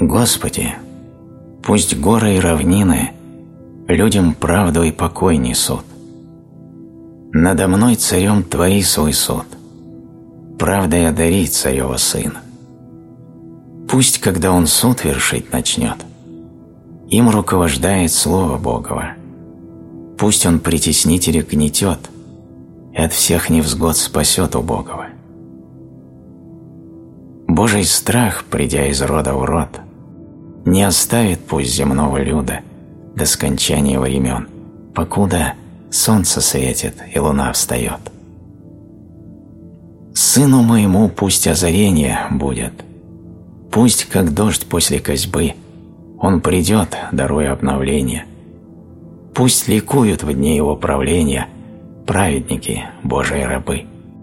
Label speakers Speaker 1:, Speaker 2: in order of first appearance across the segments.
Speaker 1: Господи, пусть горы и равнины людям правду и покой несут. Надо мной царем твори свой суд, правдой одари царева сына. Пусть, когда он суд вершить начнет, им руковождает слово Богово. Пусть он притеснителя гнетет и от всех невзгод спасет убогого. Божий страх, придя из рода в род, не оставит пусть земного люда до скончания времен, покуда солнце светит и луна встает. Сыну моему пусть озарение будет, пусть, как дождь после косьбы, он придет, даруя обновление. Пусть ликуют в дни его правления праведники, Божии рабы.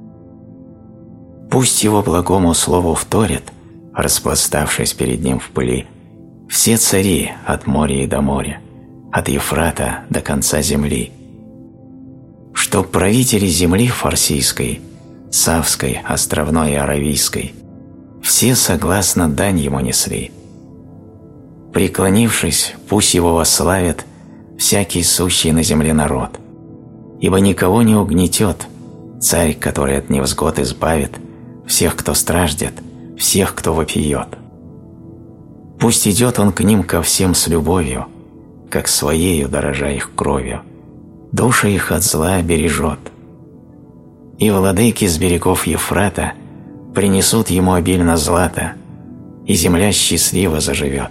Speaker 1: Пусть его благому слову вторят, распластавшись перед ним в пыли, все цари от моря и до моря, от Ефрата до конца земли. Чтоб правители земли фарсийской, Савской, Островной и Аравийской все согласно дань ему несли. Преклонившись, пусть его восславят всякий сущий на земле народ, ибо никого не угнетет царь, который от невзгод избавит всех, кто страждет, всех, кто вопиет. Пусть идет он к ним ко всем с любовью, как своею дорожа их кровью, души их от зла бережет. И владыки с берегов Ефрата принесут ему обильно злато, и земля счастливо заживет.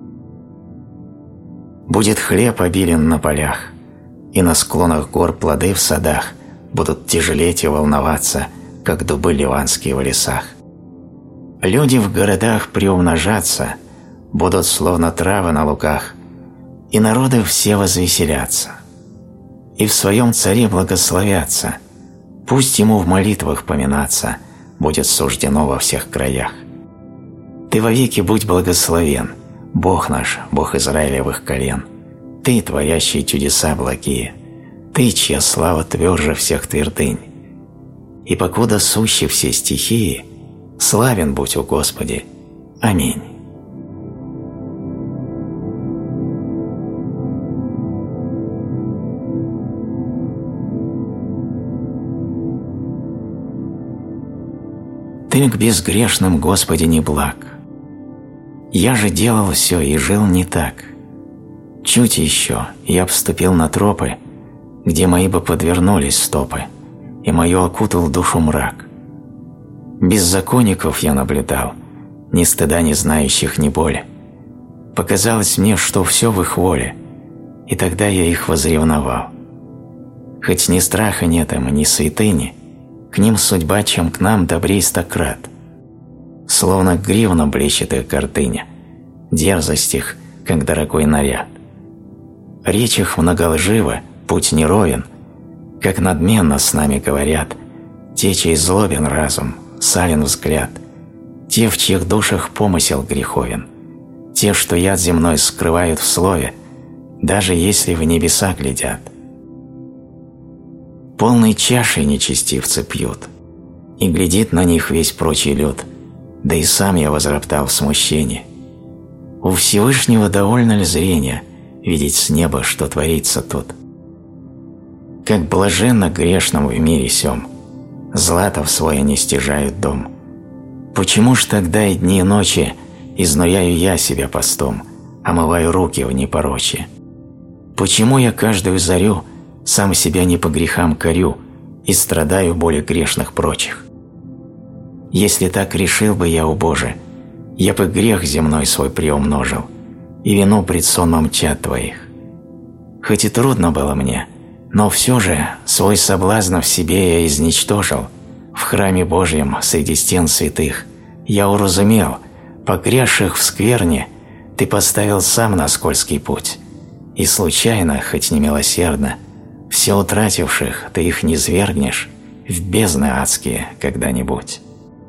Speaker 1: Будет хлеб обилен на полях, и на склонах гор плоды в садах будут тяжелеть и волноваться, как дубы ливанские в лесах. Люди в городах приумножаться будут словно травы на лугах, и народы все возвеселятся. И в своем царе благословятся, пусть ему в молитвах поминаться будет суждено во всех краях. Ты вовеки будь благословен, Бог наш, Бог Израилевых колен, Ты, творящий чудеса благие, Ты, чья слава тверже всех твердынь. И покуда сущи все стихии, славен будь, о Господи. Аминь. Ты к безгрешным, Господи, не благ. Я же делал все и жил не так. Чуть еще я вступил на тропы, где мои бы подвернулись стопы, и мою окутал душу мрак. Беззаконников я наблюдал, ни стыда не знающих, ни боли. Показалось мне, что все в их воле, и тогда я их возревновал. Хоть ни страха нет им, ни святыни, к ним судьба, чем к нам, добрей стократ. Словно гривна блещет их гордыня, дерзость их, как дорогой наряд. Речь их многолжива, путь неровен, как надменно с нами говорят те, чей злобен разум, сален взгляд, те, в чьих душах помысел греховен, те, что яд земной скрывают в слове, даже если в небеса глядят. Полной чашей нечестивцы пьют, и глядит на них весь прочий люд, да и сам я возроптал в смущении. У Всевышнего довольно ли зрения видеть с неба, что творится тут? Как блаженно грешному в мире сём, злато в свой не стяжают дом. Почему ж тогда и дни и ночи изнуряю я себя постом, омываю руки в непорочие? Почему я каждую зарю сам себя не по грехам корю и страдаю более грешных прочих? Если так решил бы я, о Боже, я бы грех земной свой приумножил и вину пред сонмом чад Твоих. Хоть и трудно было мне, но все же свой соблазн в себе я изничтожил. В храме Божьем среди стен святых я уразумел, погрязших в скверне Ты поставил сам на скользкий путь, и случайно, хоть не милосердно, все утративших Ты их низвергнешь в бездны адские когда-нибудь.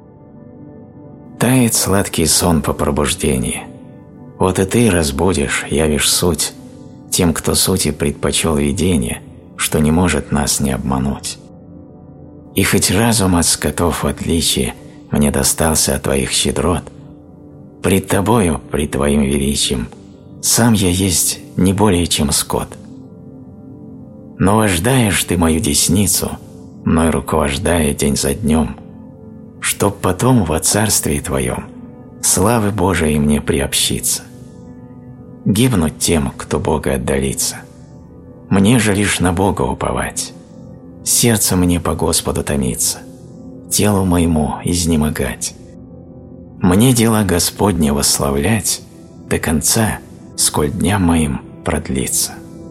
Speaker 1: Тает сладкий сон по пробуждении. Вот и Ты разбудишь, явишь суть тем, кто сути предпочел видение, что не может нас не обмануть. И хоть разум от скотов в отличие мне достался от Твоих щедрот, Пред Тобою, пред Твоим величием, сам я есть не более, чем скот. Но вождаешь Ты мою десницу, мной руковождая день за днем, чтоб потом во царстве Твоем славы Божией мне приобщиться. Гибнуть тем, кто Бога отдалится. Мне же лишь на Бога уповать. Сердце мне по Господу томиться, телу моему изнемогать. Мне дела Господне восславлять до конца, сколь дням моим продлится.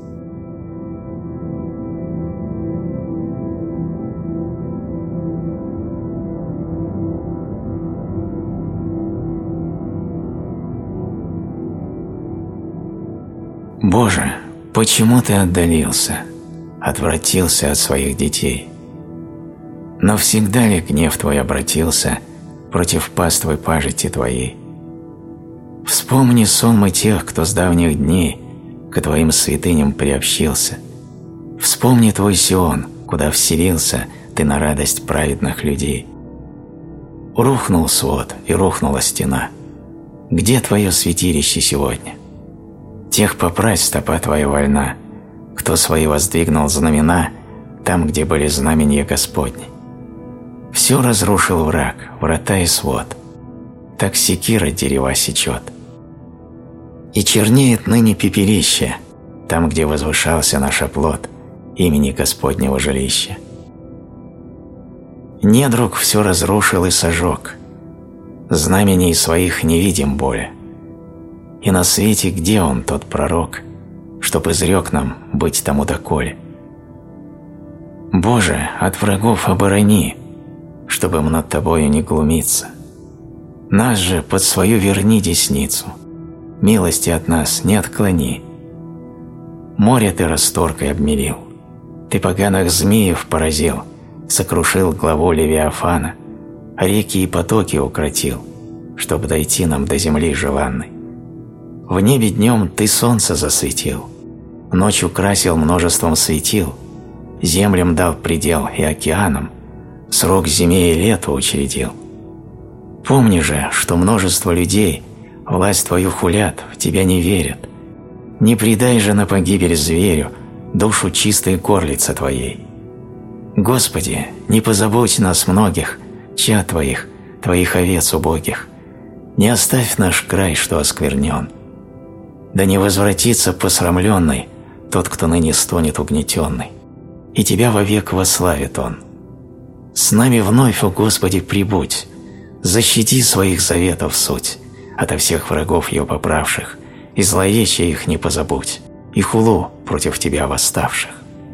Speaker 1: Боже, почему Ты отдалился, отвратился от своих детей? Навсегда ли гнев Твой обратился против паствы пажити Твоей? Вспомни сонмы тех, кто с давних дней к Твоим святыням приобщился. Вспомни Твой Сион, куда вселился Ты на радость праведных людей. Рухнул свод и рухнула стена. Где Твое святилище сегодня? Тех поправь, стопа Твоя вольна, кто свои воздвигнул знамена там, где были знамения Господни. Все разрушил враг, врата и свод, так секира дерева сечет. И чернеет ныне пепелище, там, где возвышался наш оплот, имени Господнего жилища. Недруг все разрушил и сожег, знамений своих не видим более. И на свете где он, тот пророк, чтоб изрек нам быть тому доколе? Боже, от врагов оборони, чтобы им над Тобою не глумиться. Нас же под свою верни десницу, милости от нас не отклони. Море Ты расторкой обмелил, Ты поганых змеев поразил, сокрушил главу Левиафана, а реки и потоки укротил, чтоб дойти нам до земли желанной. В небе днем Ты солнце засветил, ночь украсил множеством светил, землям дал предел и океанам, срок зиме и лету учредил. Помни же, что множество людей власть Твою хулят, в Тебя не верят. Не предай же на погибель зверю душу чистой горлицы Твоей. Господи, не позабудь нас многих, чад Твоих, Твоих овец убогих. Не оставь наш край, что осквернен. Да не возвратится посрамленный тот, кто ныне стонет угнетенный, и Тебя вовек вославит он. С нами вновь, о Господи, прибудь, защити своих заветов суть, ото всех врагов ее поправших, и зловещие их не позабудь, и хулу против Тебя восставших.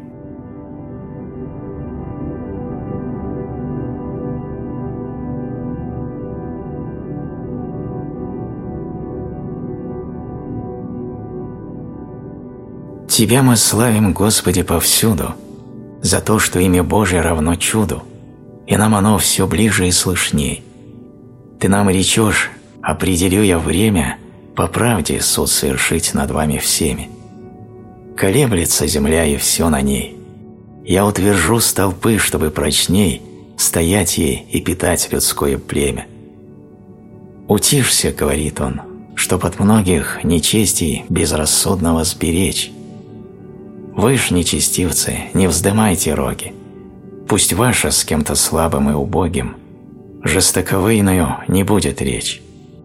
Speaker 1: Тебя мы славим, Господи, повсюду, за то, что имя Божие равно чуду, и нам оно все ближе и слышней. Ты нам речешь: определю я время, по правде суд совершить над вами всеми. Колеблется земля и все на ней. Я утвержу столпы, чтобы прочней стоять ей и питать людское племя. Утишься, говорит он, чтоб от многих нечестий безрассудного сберечь. Вы ж, нечестивцы, не вздымайте роги. Пусть ваша с кем-то слабым и убогим жестоковыйною не будет речь.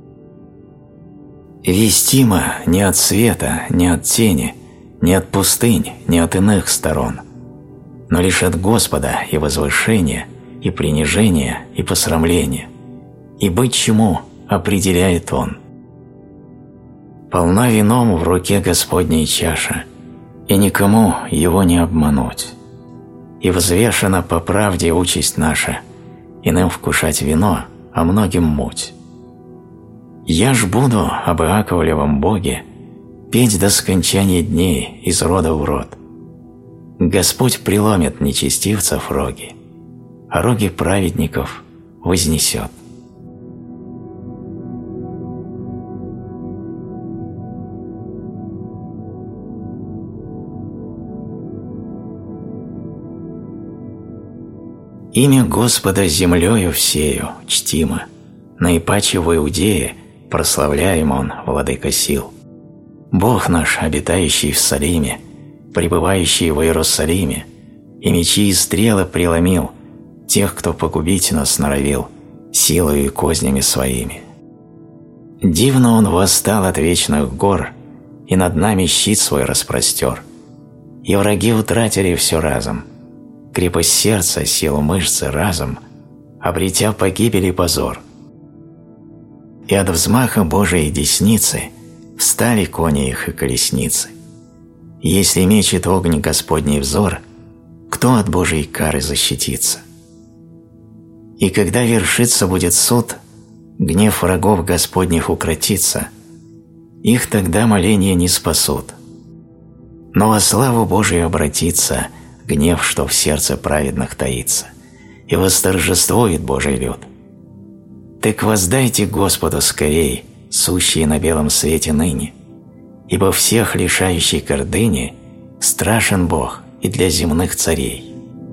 Speaker 1: Вестимо не от света, не от тени, не от пустынь, не от иных сторон, но лишь от Господа и возвышения, и принижения, и посрамления, и быть чему определяет Он. Полна вином в руке Господней чаша, и никому его не обмануть. И взвешена по правде участь наша, иным вкушать вино, а многим муть. Я ж буду об Иаковлевом Боге петь до скончания дней из рода в род. Господь преломит нечестивцев роги, а роги праведников вознесет. Имя Господа землею всею чтимо, наипаче в Иудее прославляем Он, Владыка сил. Бог наш, обитающий в Салиме, пребывающий в Иерусалиме, и мечи и стрелы преломил тех, кто погубить нас норовил силою и кознями своими. Дивно Он восстал от вечных гор и над нами щит свой распростер, и враги утратили все разом, крепость сердца, силу мышцы, разум, обретя погибель и позор. И от взмаха Божией десницы встали кони их и колесницы. Если мечет огонь Господний взор, кто от Божией кары защитится? И когда вершиться будет суд, гнев врагов Господних укротится, их тогда моления не спасут. Но во славу Божию обратится гнев, что в сердце праведных таится, и восторжествует Божий люд. Так воздайте Господу скорей, сущие на белом свете ныне, ибо всех лишающий гордыни страшен Бог и для земных царей.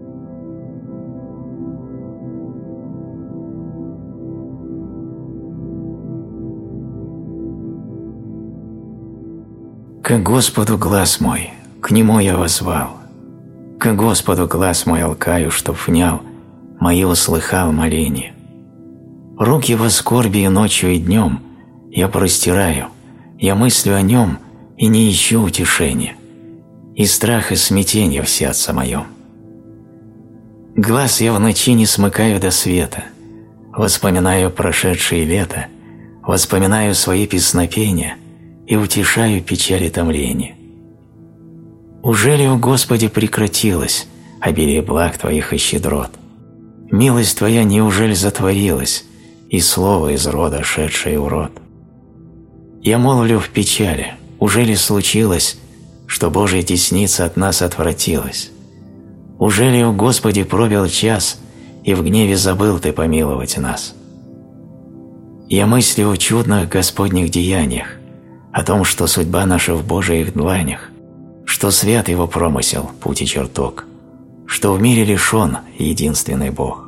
Speaker 1: К Господу глаз мой, к Нему я воззвал, к Господу глаз мой алкаю, чтоб внял, мои услыхал моление. Руки во скорби ночью и днем я простираю, я мыслю о Нем и не ищу утешения, и страх и смятенье в сердце моем. Глаз я в ночи не смыкаю до света, воспоминаю прошедшие лета, воспоминаю свои песнопения и утешаю печаль и томление. Ужели, о Господи, прекратилось обилие благ Твоих и щедрот? Милость Твоя неужели затворилась, и слово из рода шедшее в рот? Я молвлю в печали, ужели случилось, что Божья десница от нас отвратилась? Ужели, о Господи, пробил час, и в гневе забыл Ты помиловать нас? Я мыслю о чудных Господних деяниях, о том, что судьба наша в Божьих дланях, что свят Его промысел, путь и чертог, что в мире лишен единственный Бог.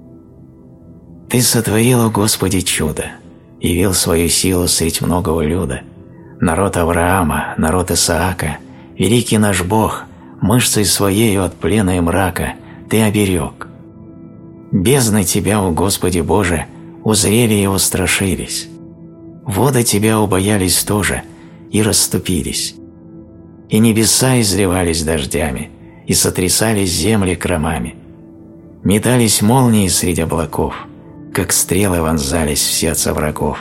Speaker 1: Ты сотворил, о Господи, чудо, явил свою силу средь многого люда, народ Авраама, народ Исаака, великий наш Бог, мышцей своею от плена и мрака Ты оберег. Бездны Тебя, о Господи Боже, узрели и устрашились, воды Тебя убоялись тоже и расступились, и небеса изливались дождями, и сотрясались земли кромами, метались молнии среди облаков, как стрелы вонзались в сердце врагов.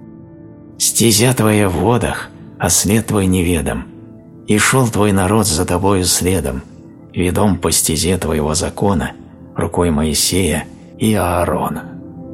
Speaker 1: Стезя Твоя в водах, а след Твой неведом, и шел Твой народ за Тобою следом, ведом по стезе Твоего закона, рукой Моисея и Аарона.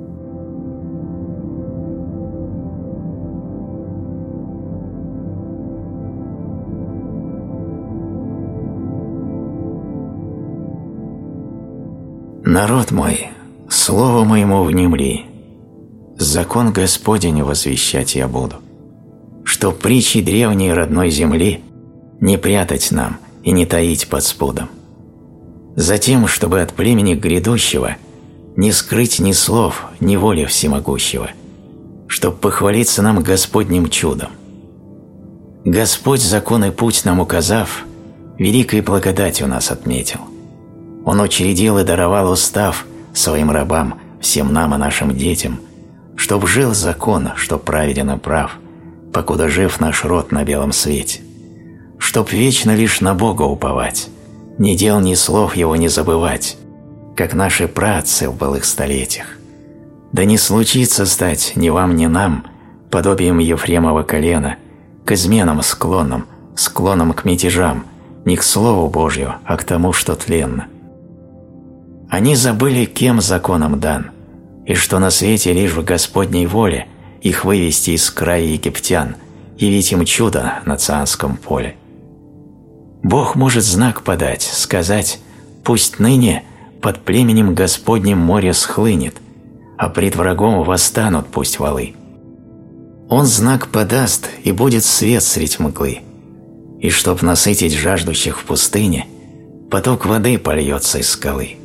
Speaker 1: Народ мой, слову моему внемли, закон Господень возвещать я буду, что притчи древней родной земли не прятать нам и не таить под спудом. Затем, чтобы от племени грядущего не скрыть ни слов, ни воли всемогущего, чтоб похвалиться нам Господним чудом. Господь закон и путь нам указав, великой благодатью нас отметил. Он учредил и даровал устав своим рабам, всем нам и нашим детям, чтоб жил закон, чтоб праведен и прав, покуда жив наш род на белом свете, чтоб вечно лишь на Бога уповать, ни дел, ни слов Его не забывать, как наши праотцы в былых столетиях. Да не случится стать ни вам, ни нам подобием Ефремова колена, к изменам склонным к мятежам, не к Слову Божью, а к тому, что тленно. Они забыли, кем законом дан, и что на свете лишь в Господней воле их вывести из края египтян, явить им чудо на Цианском поле. Бог может знак подать, сказать: пусть ныне под племенем Господним море схлынет, а пред врагом восстанут пусть валы. Он знак подаст, и будет свет средь мглы, и чтоб насытить жаждущих в пустыне, поток воды польется из скалы.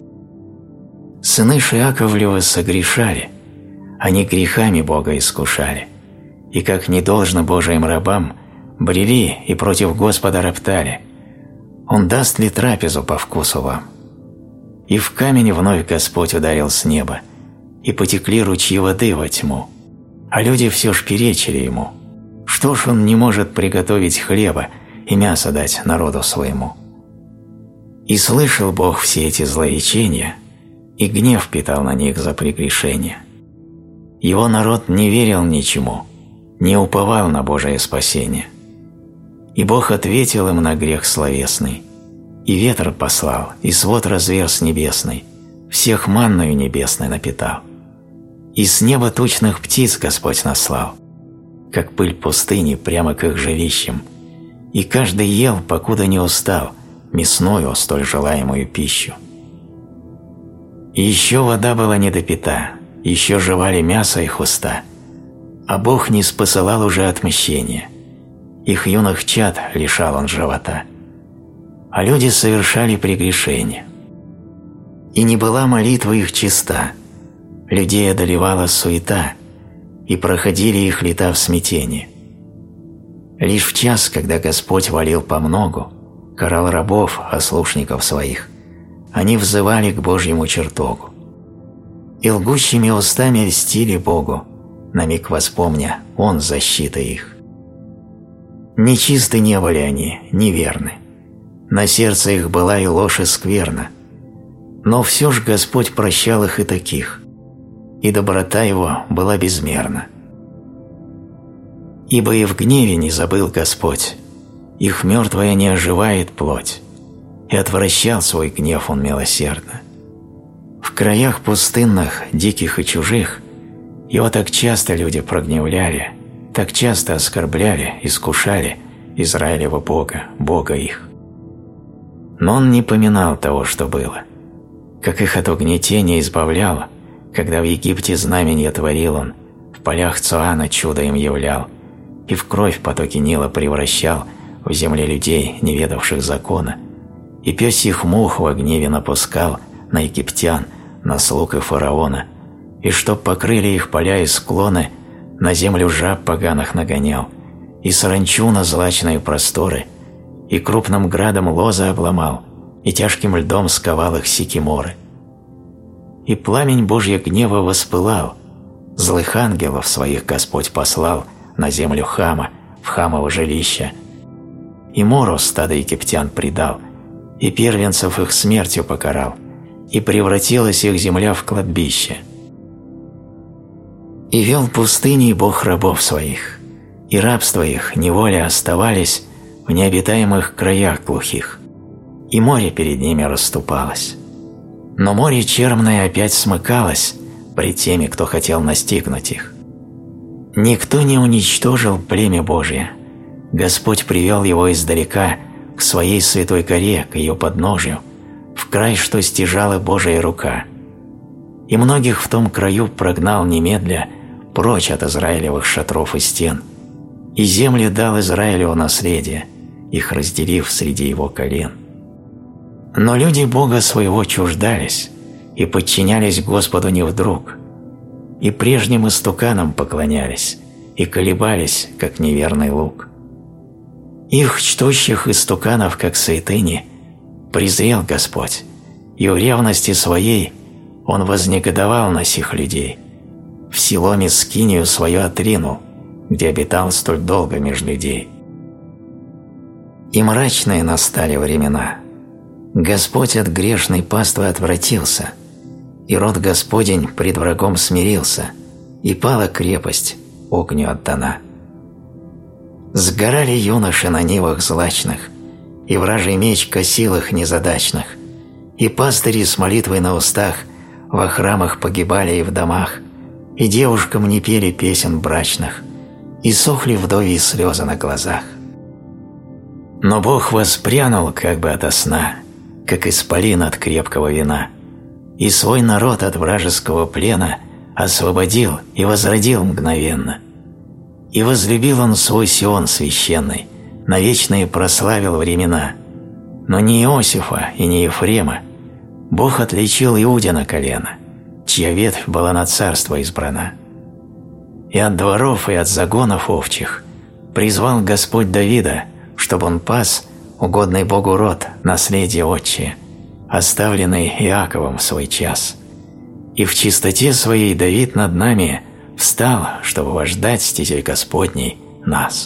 Speaker 1: Сыны Шиаковлевы согрешали, они грехами Бога искушали, и как не должно Божиим рабам, брели и против Господа роптали. Он даст ли трапезу по вкусу вам? И в камень вновь Господь ударил с неба, и потекли ручьи воды во тьму, а люди все ж перечили ему. Что ж он не может приготовить хлеба и мясо дать народу своему? И слышал Бог все эти злоречения, и гнев питал на них за прегрешение. Его народ не верил ничему, не уповал на Божие спасение. И Бог ответил им на грех словесный, и ветер послал, и свод разверз небесный, всех манною небесной напитал. И с неба тучных птиц Господь наслал, как пыль пустыни прямо к их жилищам, и каждый ел, покуда не устал, мясную, столь желаемую пищу. И еще вода была недопита, еще жевали мясо их уста, а Бог не спосылал уже отмщения, их юных чад лишал он живота, а люди совершали прегрешения. И не была молитва их чиста, людей одолевала суета, и проходили их лета в смятении. Лишь в час, когда Господь валил помногу, карал рабов, ослушников своих, они взывали к Божьему чертогу. И лгущими устами льстили Богу, на миг воспомня, Он защита их. Нечисты не были они, неверны, на сердце их была и ложь и скверна, но все ж Господь прощал их и таких, и доброта Его была безмерна. Ибо и в гневе не забыл Господь, их мертвая не оживает плоть, и отвращал свой гнев Он милосердно. В краях пустынных, диких и чужих, Его так часто люди прогневляли, так часто оскорбляли, искушали Израилева Бога, Бога их. Но Он не поминал того, что было, как их от угнетения избавлял, когда в Египте знамения творил Он, в полях Цоана чудо им являл, и в кровь потоки Нила превращал в земле людей, не ведавших закона, и пёсьих мух во гневе напускал на египтян, на слуг и фараона, и чтоб покрыли их поля и склоны, на землю жаб поганых нагонял, и саранчу на злачные просторы, и крупным градом лозы обломал, и тяжким льдом сковал их сикиморы. И пламень Божьего гнева воспылал, злых ангелов своих Господь послал на землю Хама, в Хамово жилище, и мору стадо египтян предал, и первенцев их смертью покарал, и превратилась их земля в кладбище. И вел пустыней Бог рабов своих, и рабство их, неволя оставались в необитаемых краях глухих, и море перед ними расступалось. Но море черное опять смыкалось пред теми, кто хотел настигнуть их. Никто не уничтожил племя Божие, Господь привел его издалека к своей святой горе, к ее подножию, в край, что стяжала Божия рука. И многих в том краю прогнал немедля прочь от Израилевых шатров и стен, и земли дал Израилю наследие, их разделив среди его колен. Но люди Бога своего чуждались и подчинялись Господу не вдруг, и прежним истуканам поклонялись, и колебались, как неверный лук. Их чтущих истуканов, как святыни, презрел Господь, и в ревности своей Он вознегодовал на сих людей, в Силоме скинию свою отринул, где обитал столь долго меж людей. И мрачные настали времена. Господь от грешной паствы отвратился, и род Господень пред врагом смирился, и пала крепость, огню отдана. Сгорали юноши на нивах злачных, и вражий меч косил их незадачных, и пастыри с молитвой на устах во храмах погибали и в домах, и девушкам не пели песен брачных, и сохли вдовьи слезы на глазах. Но Бог воспрянул как бы ото сна, как исполин от крепкого вина, и свой народ от вражеского плена освободил и возродил мгновенно. И возлюбил он свой Сион священный, навечные прославил времена. Но не Иосифа и не Ефрема Бог отличил Иудина колено, чья ветвь была на царство избрана. и от дворов, и от загонов овчих призвал Господь Давида, чтобы он пас угодный Богу род, наследие отчие, оставленный Иаковом в свой час. И в чистоте своей Давид над нами встал, чтобы вождать стезей Господней нас.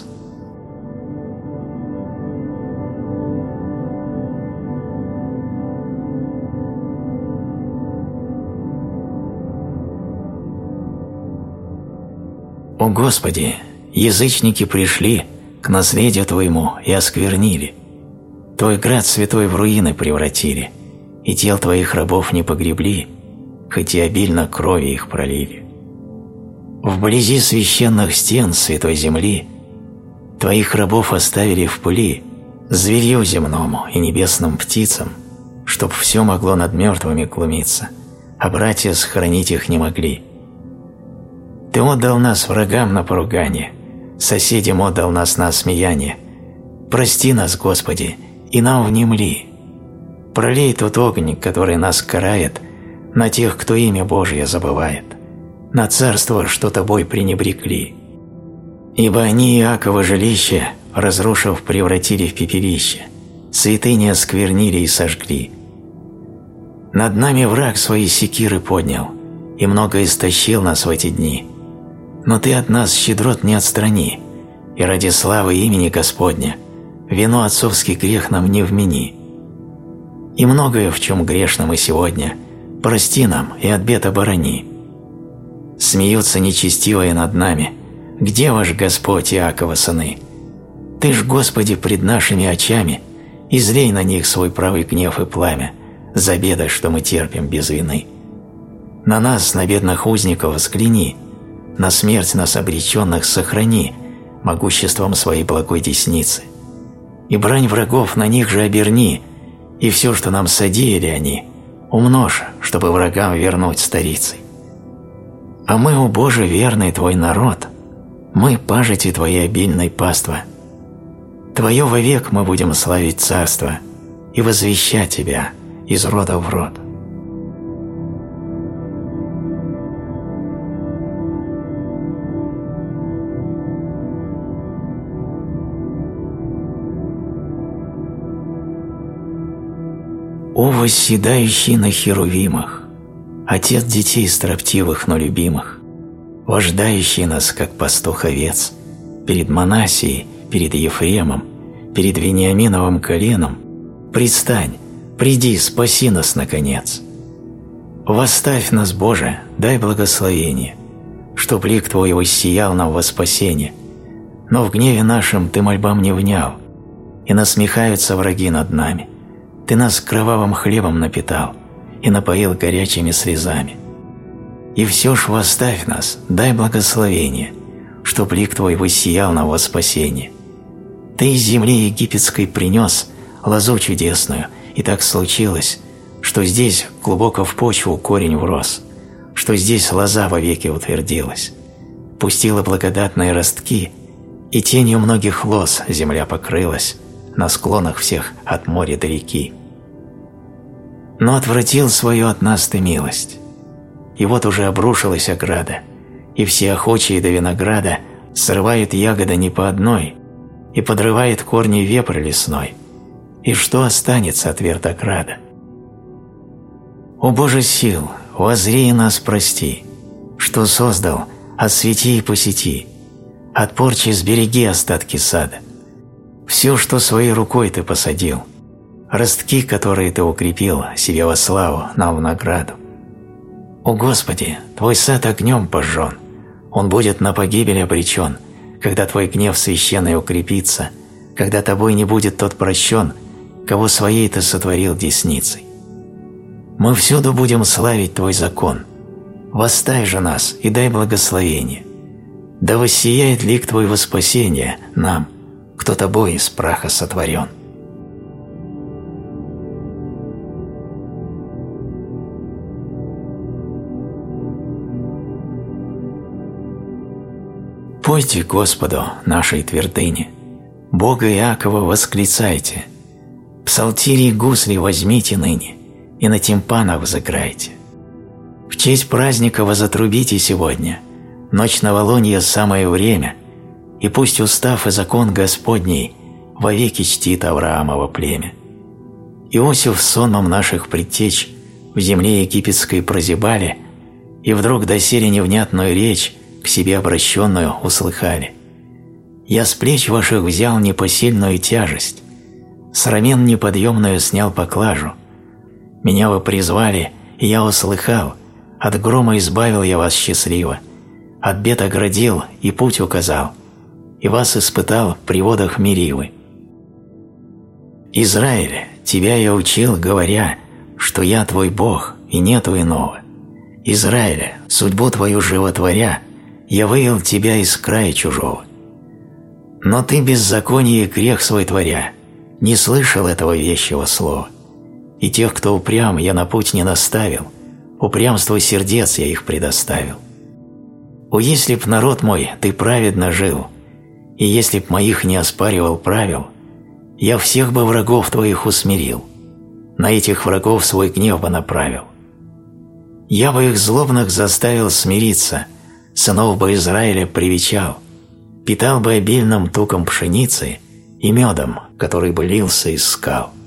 Speaker 1: О Господи, язычники пришли к наследию Твоему и осквернили. Твой град святой в руины превратили, и тел Твоих рабов не погребли, хоть и обильно крови их пролили. Вблизи священных стен святой земли Твоих рабов оставили в пыли, зверью земному и небесным птицам, чтоб все могло над мертвыми глумиться, а братья сохранить их не могли. Ты отдал нас врагам на поругание, соседям отдал нас на осмеяние. Прости нас, Господи, и нам внемли. Пролей тот огонь, который нас карает, на тех, кто имя Божье забывает, на царство, что Тобой пренебрегли. Ибо они Иакова жилище, разрушив, превратили в пепелище, святыни осквернили и сожгли. Над нами враг свои секиры поднял, и много истощил нас в эти дни. Но Ты от нас щедрот не отстрани, и ради славы имени Господня вину отцовский грех нам не вмени. И многое, в чем грешно мы сегодня, прости нам и от бед оборони. Смеются нечестивые над нами, где ваш Господь, Иакова сыны? Ты ж, Господи, пред нашими очами излей на них свой правый гнев и пламя за беды, что мы терпим без вины. На нас, на бедных узников, взгляни, на смерть нас обреченных сохрани могуществом своей благой десницы. И брань врагов на них же оберни, и все, что нам содеяли они, умножь, чтобы врагам вернуть старицей. А мы, о Боже, верный Твой народ, мы пажити Твоей обильной паства. Твое вовек мы будем славить царство и возвещать Тебя из рода в род. О, восседающий на херувимах, Отец детей строптивых, но любимых, вождающий нас, как пастух овец, перед Манассией, перед Ефремом, перед Вениаминовым коленом, предстань, приди, спаси нас, наконец. Восставь нас, Боже, дай благословение, чтоб лик Твой воссиял нам во спасение, но в гневе нашем Ты мольбам не внял, и насмехаются враги над нами. Ты нас кровавым хлебом напитал и напоил горячими слезами. И все ж восставь нас, дай благословение, чтоб лик Твой воссиял нам во спасение. Ты из земли египетской принес лозу чудесную, и так случилось, что здесь глубоко в почву корень врос, что здесь лоза вовеки утвердилась. Пустила благодатные ростки, и тенью многих лоз земля покрылась, на склонах всех от моря до реки. Но отвратил свою от нас Ты милость, и вот уже обрушилась ограда, и все охочие до винограда срывают ягоды не по одной, и подрывает корни вепрь лесной, и что останется от вертограда? О Боже сил, воззри и нас прости, что создал, освети и посети, от порчи сбереги остатки сада. Все, что своей рукой Ты посадил, ростки, которые Ты укрепил себе во славу, нам в награду. О Господи, Твой сад огнем пожжен, он будет на погибель обречен, когда Твой гнев священный укрепится, когда Тобой не будет тот прощен, кого своей Ты сотворил десницей. Мы всюду будем славить Твой закон. Восставь же нас и дай благословение. Да воссияет лик Твой во спасение нам, кто Тобой из праха сотворен. Пойте Господу, нашей твердыне, Бога Иакова восклицайте, псалтири и гусли возьмите ныне, и на тимпанах взыграйте. В честь праздника возотрубите сегодня, Ночь новолунья – самое время, и пусть устав и закон Господний вовеки чтит Авраамово племя. Иосиф с сонмом наших предтеч в земле египетской прозябали, и вдруг доселе невнятную речь, к себе обращенную, услыхали. Я с плеч ваших взял непосильную тяжесть, с рамен неподъемную снял поклажу. Меня вы призвали, и я услыхал, от грома избавил я вас счастливо, от бед оградил и путь указал, и вас испытал при водах Меривы. Израиль, тебя я учил, говоря, что я твой Бог, и нету иного. Израиль, судьбу твою животворя, я вывел тебя из края чужого. Но ты беззаконие и грех свой творя, не слышал этого вещего слова. И тех, кто упрям, я на путь не наставил, упрямству сердец я их предоставил. О, если б народ мой ты праведно жил, и если б моих не оспаривал правил, я всех бы врагов твоих усмирил, на этих врагов свой гнев бы направил. Я бы их злобных заставил смириться, сынов бы Израиля привечал, питал бы обильным туком пшеницы и медом, который бы лился из скал.